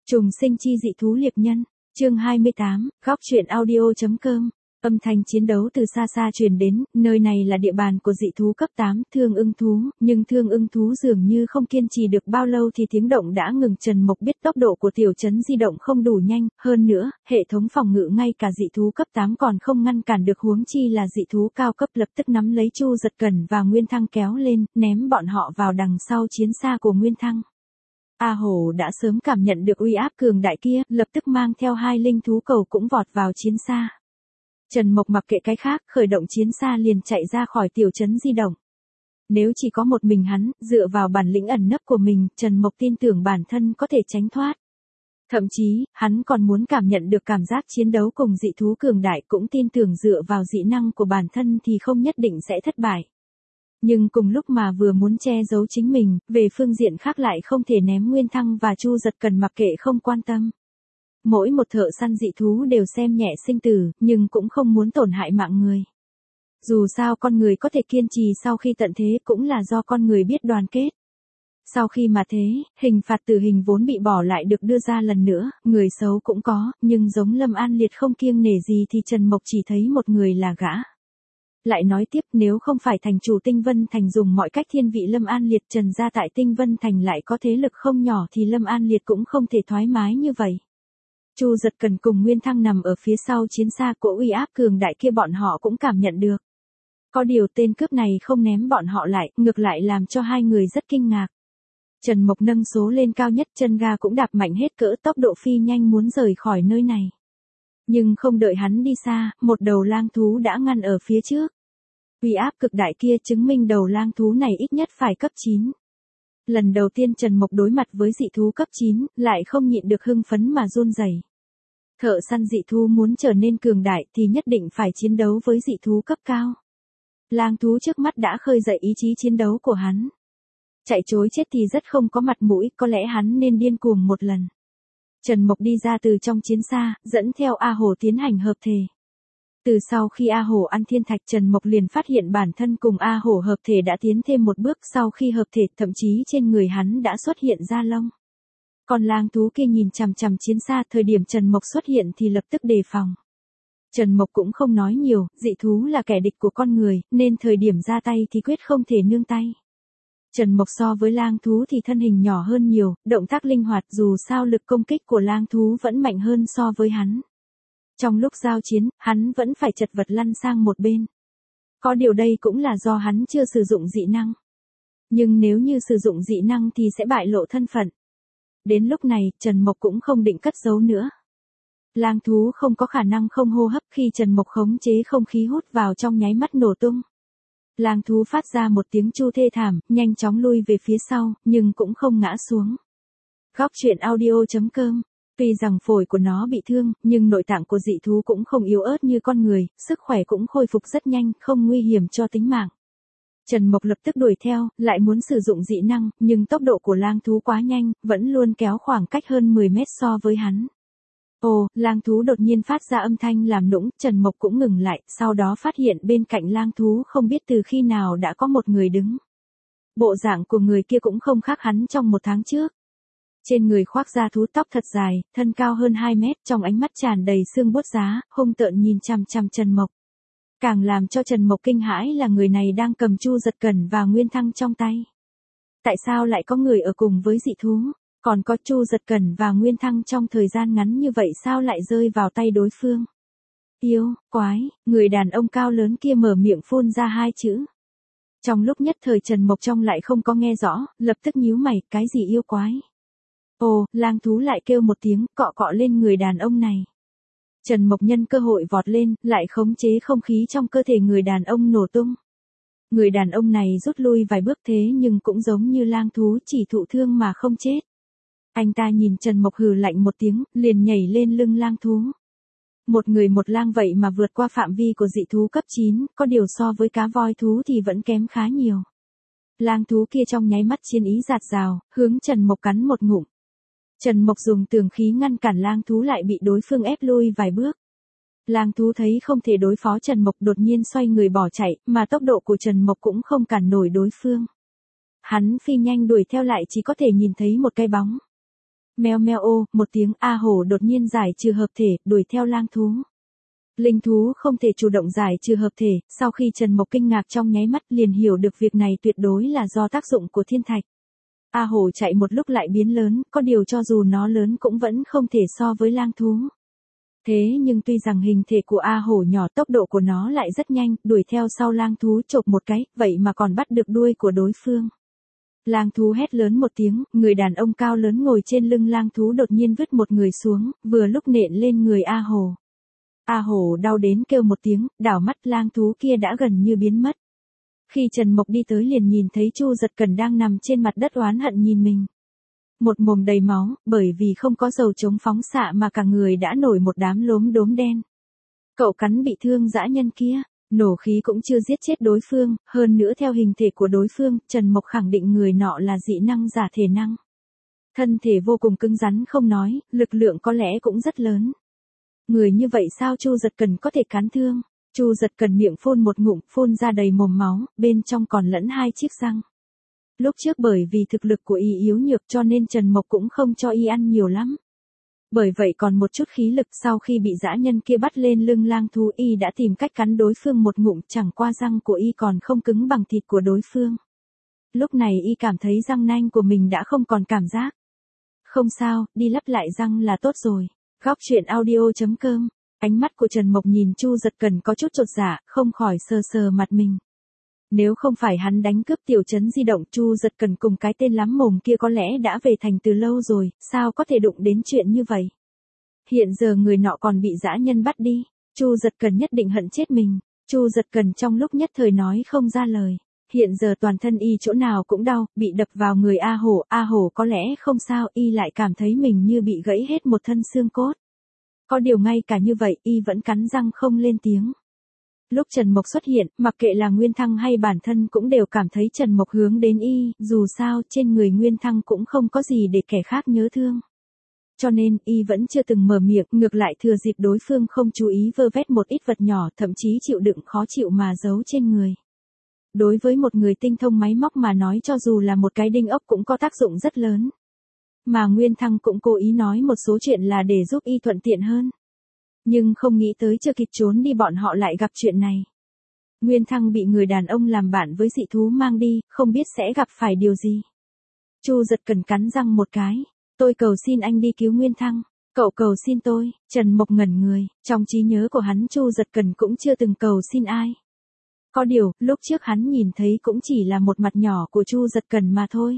Trùng sinh chi dị thú liệp nhân, chương 28, góc truyện audio.com. Âm thanh chiến đấu từ xa xa truyền đến, nơi này là địa bàn của dị thú cấp 8, Thương Ưng thú, nhưng Thương Ưng thú dường như không kiên trì được bao lâu thì tiếng động đã ngừng. Trần Mộc biết tốc độ của tiểu trấn di động không đủ nhanh, hơn nữa, hệ thống phòng ngự ngay cả dị thú cấp 8 còn không ngăn cản được, huống chi là dị thú cao cấp. Lập tức nắm lấy Chu Giật Cẩn và Nguyên Thăng kéo lên, ném bọn họ vào đằng sau chiến xa của Nguyên Thăng. A Hổ đã sớm cảm nhận được uy áp cường đại kia, lập tức mang theo hai linh thú cầu cũng vọt vào chiến xa. Trần Mộc mặc kệ cái khác, khởi động chiến xa liền chạy ra khỏi tiểu trấn di động. Nếu chỉ có một mình hắn, dựa vào bản lĩnh ẩn nấp của mình, Trần Mộc tin tưởng bản thân có thể tránh thoát. Thậm chí, hắn còn muốn cảm nhận được cảm giác chiến đấu cùng dị thú cường đại, cũng tin tưởng dựa vào dị năng của bản thân thì không nhất định sẽ thất bại. Nhưng cùng lúc mà vừa muốn che giấu chính mình, về phương diện khác lại không thể ném Nguyên Thăng và Chu Giật Cẩn mặc kệ không quan tâm. Mỗi một thợ săn dị thú đều xem nhẹ sinh tử, nhưng cũng không muốn tổn hại mạng người. Dù sao con người có thể kiên trì sau khi tận thế cũng là do con người biết đoàn kết. Sau khi mà thế, hình phạt tử hình vốn bị bỏ lại được đưa ra lần nữa, người xấu cũng có, nhưng giống Lâm An Liệt không kiêng nể gì thì Trần Mộc chỉ thấy một người là gã. Lại nói tiếp, nếu không phải thành chủ Tinh Vân Thành dùng mọi cách thiên vị Lâm An Liệt, Trần gia tại Tinh Vân Thành lại có thế lực không nhỏ thì Lâm An Liệt cũng không thể thoải mái như vậy. Chu Giật Cẩn cùng Nguyên Thăng nằm ở phía sau chiến xa, của uy áp cường đại kia bọn họ cũng cảm nhận được. Có điều tên cướp này không ném bọn họ lại, ngược lại làm cho hai người rất kinh ngạc. Trần Mộc nâng số lên cao nhất, chân ga cũng đạp mạnh hết cỡ, tốc độ phi nhanh muốn rời khỏi nơi này. Nhưng không đợi hắn đi xa, một đầu lang thú đã ngăn ở phía trước. Uy áp cực đại kia chứng minh đầu lang thú này ít nhất phải cấp 9. Lần đầu tiên Trần Mộc đối mặt với dị thú cấp 9, lại không nhịn được hưng phấn mà run rẩy. Thợ săn dị thú muốn trở nên cường đại thì nhất định phải chiến đấu với dị thú cấp cao. Lang thú trước mắt đã khơi dậy ý chí chiến đấu của hắn. Chạy trối chết thì rất không có mặt mũi, có lẽ hắn nên điên cuồng một lần. Trần Mộc đi ra từ trong chiến xa, dẫn theo A Hổ tiến hành hợp thể. Từ sau khi A Hổ ăn thiên thạch, Trần Mộc liền phát hiện bản thân cùng A Hổ hợp thể đã tiến thêm một bước. Sau khi hợp thể, thậm chí trên người hắn đã xuất hiện da lông. Còn lang thú kia nhìn chằm chằm chiến xa, thời điểm Trần Mộc xuất hiện thì lập tức đề phòng. Trần Mộc cũng không nói nhiều, dị thú là kẻ địch của con người, nên thời điểm ra tay thì quyết không thể nương tay. Trần Mộc so với lang thú thì thân hình nhỏ hơn nhiều, động tác linh hoạt, dù sao lực công kích của lang thú vẫn mạnh hơn so với hắn. Trong lúc giao chiến, hắn vẫn phải chật vật lăn sang một bên. Có điều đây cũng là do hắn chưa sử dụng dị năng. Nhưng nếu như sử dụng dị năng thì sẽ bại lộ thân phận. Đến lúc này, Trần Mộc cũng không định cất giấu nữa. Lang thú không có khả năng không hô hấp, khi Trần Mộc khống chế không khí hút vào trong nháy mắt nổ tung. Lang thú phát ra một tiếng chu thê thảm, nhanh chóng lui về phía sau, nhưng cũng không ngã xuống. Góc truyện audio.com. Tuy rằng phổi của nó bị thương, nhưng nội tạng của dị thú cũng không yếu ớt như con người, sức khỏe cũng khôi phục rất nhanh, không nguy hiểm cho tính mạng. Trần Mộc lập tức đuổi theo, lại muốn sử dụng dị năng, nhưng tốc độ của lang thú quá nhanh, vẫn luôn kéo khoảng cách hơn 10 mét so với hắn. Ồ, lang thú đột nhiên phát ra âm thanh làm nũng, Trần Mộc cũng ngừng lại, sau đó phát hiện bên cạnh lang thú không biết từ khi nào đã có một người đứng. Bộ dạng của người kia cũng không khác hắn trong một tháng trước. Trên người khoác da thú, tóc thật dài, thân cao hơn 2 mét, trong ánh mắt tràn đầy xương buốt giá, hung tợn nhìn chằm chằm Trần Mộc. Càng làm cho Trần Mộc kinh hãi là người này đang cầm Chu Giật Cẩn và Nguyên Thăng trong tay. Tại sao lại có người ở cùng với dị thú? Còn có Chu Giật Cẩn và Nguyên Thăng trong thời gian ngắn như vậy sao lại rơi vào tay đối phương? Yêu, quái, người đàn ông cao lớn kia mở miệng phun ra hai chữ. Trong lúc nhất thời Trần Mộc trong lại không có nghe rõ, lập tức nhíu mày, cái gì yêu quái? Ồ, lang thú lại kêu một tiếng, cọ cọ lên người đàn ông này. Trần Mộc nhân cơ hội vọt lên, lại khống chế không khí trong cơ thể người đàn ông nổ tung. Người đàn ông này rút lui vài bước thế nhưng cũng giống như lang thú, chỉ thụ thương mà không chết. Anh ta nhìn Trần Mộc hừ lạnh một tiếng, liền nhảy lên lưng lang thú. Một người một lang vậy mà vượt qua phạm vi của dị thú cấp 9, có điều so với cá voi thú thì vẫn kém khá nhiều. Lang thú kia trong nháy mắt chiến ý dạt dào, hướng Trần Mộc cắn một ngụm. Trần Mộc dùng tường khí ngăn cản lang thú, lại bị đối phương ép lui vài bước. Lang thú thấy không thể đối phó Trần Mộc, đột nhiên xoay người bỏ chạy, mà tốc độ của Trần Mộc cũng không cản nổi đối phương. Hắn phi nhanh đuổi theo, lại chỉ có thể nhìn thấy một cái bóng. Meo meo ô, một tiếng A Hổ đột nhiên giải trừ hợp thể, đuổi theo lang thú. Linh thú không thể chủ động giải trừ hợp thể, sau khi Trần Mộc kinh ngạc trong nháy mắt liền hiểu được việc này tuyệt đối là do tác dụng của thiên thạch. A Hổ chạy một lúc lại biến lớn, có điều cho dù nó lớn cũng vẫn không thể so với lang thú. Thế nhưng tuy rằng hình thể của A Hổ nhỏ, tốc độ của nó lại rất nhanh, đuổi theo sau lang thú chộp một cái, vậy mà còn bắt được đuôi của đối phương. Lang thú hét lớn một tiếng, người đàn ông cao lớn ngồi trên lưng lang thú đột nhiên vứt một người xuống, vừa lúc nện lên người A Hổ. A Hổ đau đến kêu một tiếng, đảo mắt lang thú kia đã gần như biến mất. Khi Trần Mộc đi tới liền nhìn thấy Chu Giật Cần đang nằm trên mặt đất oán hận nhìn mình. Một mồm đầy máu, bởi vì không có dầu chống phóng xạ mà cả người đã nổi một đám lốm đốm đen. Cậu cắn bị thương dã nhân kia, nổ khí cũng chưa giết chết đối phương, hơn nữa theo hình thể của đối phương, Trần Mộc khẳng định người nọ là dị năng giả thể năng. Thân thể vô cùng cứng rắn không nói, lực lượng có lẽ cũng rất lớn. Người như vậy sao Chu Giật Cần có thể cắn thương? Chu Giật Cần miệng phun một ngụm, phun ra đầy mồm máu, bên trong còn lẫn 2 chiếc răng. Lúc trước bởi vì thực lực của y yếu nhược cho nên Trần Mộc cũng không cho y ăn nhiều lắm. Bởi vậy còn một chút khí lực, sau khi bị dã nhân kia bắt lên lưng lang thú y đã tìm cách cắn đối phương một ngụm, chẳng qua răng của y còn không cứng bằng thịt của đối phương. Lúc này y cảm thấy răng nanh của mình đã không còn cảm giác. Không sao, đi lắp lại răng là tốt rồi. Góc truyện audio.com. Ánh mắt của Trần Mộc nhìn Chu Giật Cần có chút chột dạ, không khỏi sờ sờ mặt mình. Nếu không phải hắn đánh cướp tiểu trấn di động, Chu Giật Cần cùng cái tên lắm mồm kia có lẽ đã về thành từ lâu rồi, sao có thể đụng đến chuyện như vậy. Hiện giờ người nọ còn bị dã nhân bắt đi, Chu Giật Cần nhất định hận chết mình. Chu Giật Cần trong lúc nhất thời nói không ra lời. Hiện giờ toàn thân y chỗ nào cũng đau, bị đập vào người A Hổ có lẽ không sao, y lại cảm thấy mình như bị gãy hết một thân xương cốt. Có điều ngay cả như vậy, y vẫn cắn răng không lên tiếng. Lúc Trần Mộc xuất hiện, mặc kệ là Nguyên Thăng hay bản thân cũng đều cảm thấy Trần Mộc hướng đến y, dù sao trên người Nguyên Thăng cũng không có gì để kẻ khác nhớ thương. Cho nên, y vẫn chưa từng mở miệng, ngược lại thừa dịp đối phương không chú ý vơ vét một ít vật nhỏ, thậm chí chịu đựng khó chịu mà giấu trên người. Đối với một người tinh thông máy móc mà nói, cho dù là một cái đinh ốc cũng có tác dụng rất lớn. Mà Nguyên Thăng cũng cố ý nói một số chuyện là để giúp y thuận tiện hơn. Nhưng không nghĩ tới chưa kịp trốn đi bọn họ lại gặp chuyện này. Nguyên Thăng bị người đàn ông làm bạn với dị thú mang đi, không biết sẽ gặp phải điều gì. Chu Giật Cần cắn răng một cái. Tôi cầu xin anh đi cứu Nguyên Thăng. Cậu cầu xin tôi. Trần Mộc ngẩn người, trong trí nhớ của hắn Chu Giật Cần cũng chưa từng cầu xin ai. Có điều, lúc trước hắn nhìn thấy cũng chỉ là một mặt nhỏ của Chu Giật Cần mà thôi.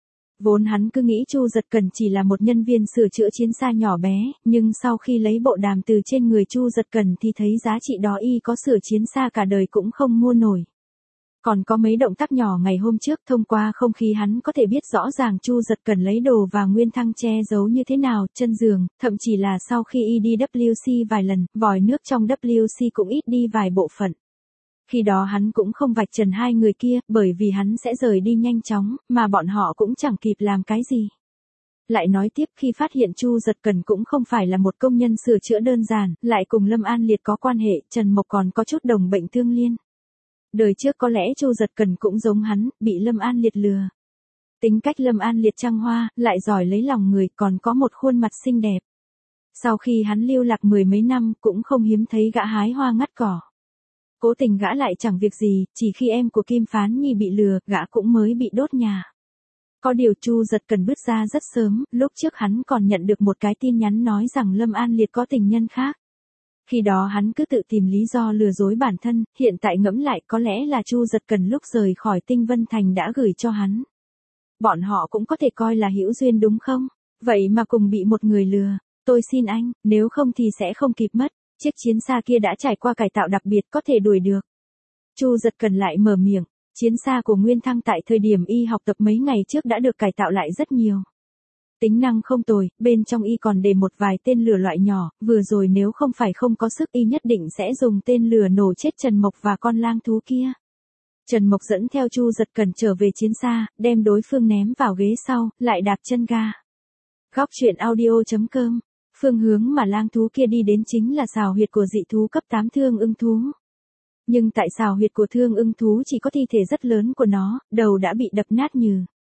Vốn hắn cứ nghĩ Chu Giật Cần chỉ là một nhân viên sửa chữa chiến xa nhỏ bé, nhưng sau khi lấy bộ đàm từ trên người Chu Giật Cần thì thấy giá trị đó y có sửa chiến xa cả đời cũng không mua nổi. Còn có mấy động tác nhỏ ngày hôm trước, thông qua không khí hắn có thể biết rõ ràng Chu Giật Cần lấy đồ và Nguyên Thăng che giấu như thế nào, chân giường, thậm chí là sau khi y đi WC vài lần, vòi nước trong WC cũng ít đi vài bộ phận. Khi đó hắn cũng không vạch trần hai người kia, bởi vì hắn sẽ rời đi nhanh chóng, mà bọn họ cũng chẳng kịp làm cái gì. Lại nói tiếp, khi phát hiện Chu Giật Cần cũng không phải là một công nhân sửa chữa đơn giản, lại cùng Lâm An Liệt có quan hệ, Trần Mộc còn có chút đồng bệnh tương liên. Đời trước có lẽ Chu Giật Cần cũng giống hắn, bị Lâm An Liệt lừa. Tính cách Lâm An Liệt trăng hoa, lại giỏi lấy lòng người, còn có một khuôn mặt xinh đẹp. Sau khi hắn lưu lạc 10 mấy năm, cũng không hiếm thấy gã hái hoa ngắt cỏ. Cố tình gã lại chẳng việc gì, chỉ khi em của Kim Phán Nhi bị lừa, gã cũng mới bị đốt nhà. Có điều Chu Giật Cần bứt ra rất sớm, lúc trước hắn còn nhận được một cái tin nhắn nói rằng Lâm An Liệt có tình nhân khác. Khi đó hắn cứ tự tìm lý do lừa dối bản thân, hiện tại ngẫm lại có lẽ là Chu Giật Cần lúc rời khỏi Tinh Vân Thành đã gửi cho hắn. Bọn họ cũng có thể coi là hữu duyên đúng không? Vậy mà cùng bị một người lừa, tôi xin anh, nếu không thì sẽ không kịp mất. Chiếc chiến xa kia đã trải qua cải tạo đặc biệt có thể đuổi được. Chu Giật Cần lại mở miệng, chiến xa của Nguyên Thăng tại thời điểm y học tập mấy ngày trước đã được cải tạo lại rất nhiều. Tính năng không tồi, bên trong y còn để một vài tên lửa loại nhỏ, vừa rồi nếu không phải không có sức y nhất định sẽ dùng tên lửa nổ chết Trần Mộc và con lang thú kia. Trần Mộc dẫn theo Chu Giật Cần trở về chiến xa, đem đối phương ném vào ghế sau, lại đạp chân ga. Góc truyện audio.com. Phương hướng mà lang thú kia đi đến chính là sào huyệt của dị thú cấp 8 Thương Ưng thú. Nhưng tại sào huyệt của Thương Ưng thú chỉ có thi thể rất lớn của nó, đầu đã bị đập nát nhừ.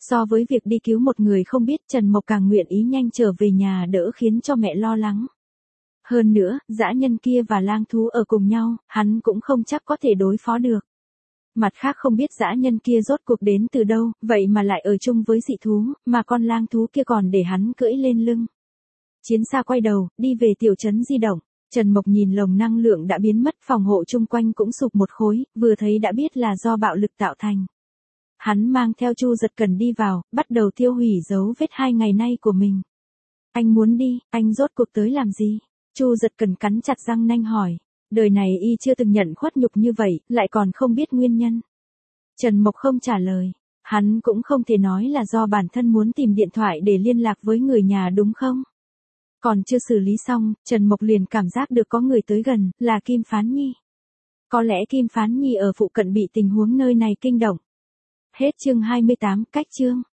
So với việc đi cứu một người không biết, Trần Mộc càng nguyện ý nhanh trở về nhà đỡ khiến cho mẹ lo lắng. Hơn nữa, dã nhân kia và lang thú ở cùng nhau, hắn cũng không chắc có thể đối phó được. Mặt khác không biết dã nhân kia rốt cuộc đến từ đâu, vậy mà lại ở chung với dị thú, mà con lang thú kia còn để hắn cưỡi lên lưng. Chiến xa quay đầu, đi về tiểu trấn di động. Trần Mộc nhìn lồng năng lượng đã biến mất, phòng hộ chung quanh cũng sụp một khối, vừa thấy đã biết là do bạo lực tạo thành. Hắn mang theo Chu Giật Cần đi vào, bắt đầu tiêu hủy dấu vết 2 ngày nay của mình. Anh muốn đi, anh rốt cuộc tới làm gì? Chu Giật Cần cắn chặt răng nanh hỏi. Đời này y chưa từng nhận khuất nhục như vậy, lại còn không biết nguyên nhân. Trần Mộc không trả lời. Hắn cũng không thể nói là do bản thân muốn tìm điện thoại để liên lạc với người nhà đúng không? Còn chưa xử lý xong, Trần Mộc liền cảm giác được có người tới gần, là Kim Phán Nhi. Có lẽ Kim Phán Nhi ở phụ cận bị tình huống nơi này kinh động. Hết chương 28, cách chương.